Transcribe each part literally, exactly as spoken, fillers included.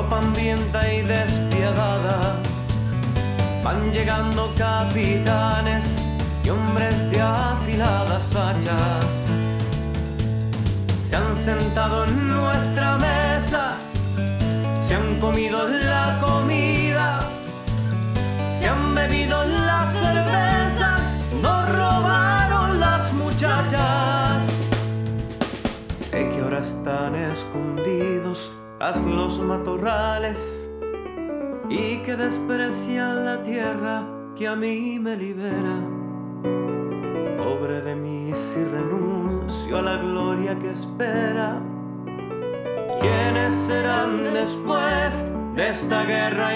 tropa hambrienta y despiadada. Van llegando capitanes y hombres de afiladas hachas. Se han sentado en nuestra mesa, se han comido la comida, se han bebido la cerveza, nos robaron las muchachas. Sé que ahora están escondidos tras los matorrales y que desprecian la tierra que a mí me libera. Pobre de mí si renuncio a la gloria que espera. ¿Quiénes serán después de esta guerra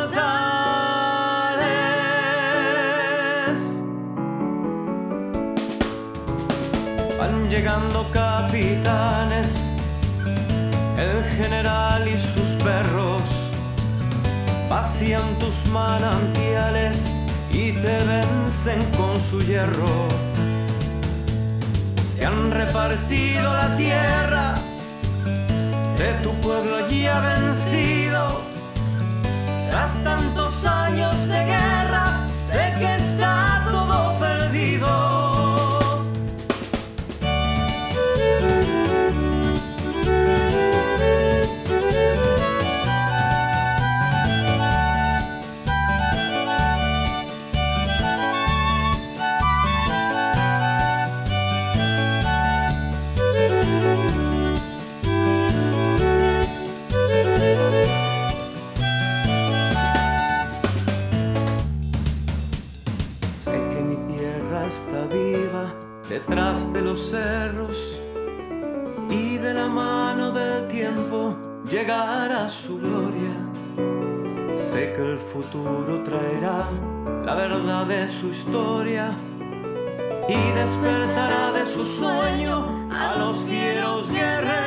inmortales? Van llegando capitanes, el general y sus perros, vacían tus manantiales y te vencen con su hierro. Se han repartido la tierra de tu pueblo ya vencido. Tras tantos años de guerra, sé que está todo perdido. Está viva detrás de los cerros y de la mano del tiempo llegará su gloria. Sé que el futuro traerá la verdad de su historia y despertará de su sueño a los fieros guerreros.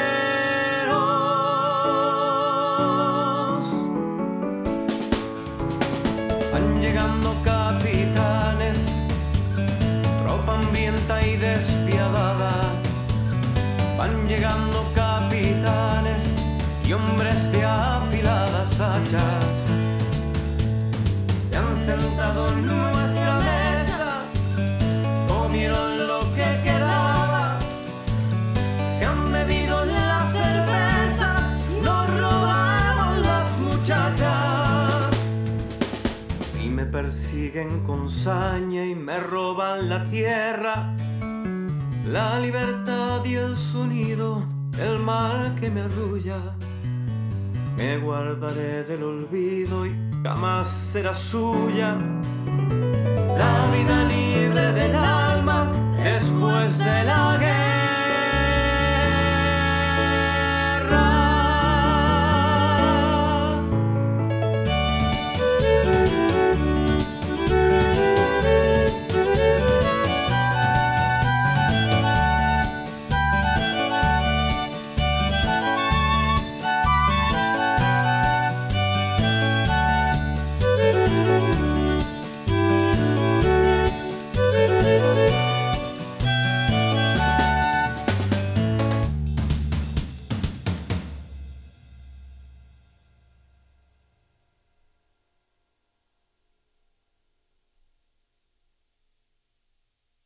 Van llegando capitanes, tropa hambrienta y despiadada. Van llegando capitanes y hombres de afiladas hachas. Se han sentado en nuestra mesa, comieron lo que quedaba, se han bebido la cerveza, nos robaron las muchachas. Si me persiguen con saña y me roban la tierra, la libertad y el sonido del mar que me arrulla, me guardaré del olvido y jamás será suya. La vida libre del alma después de la guerra.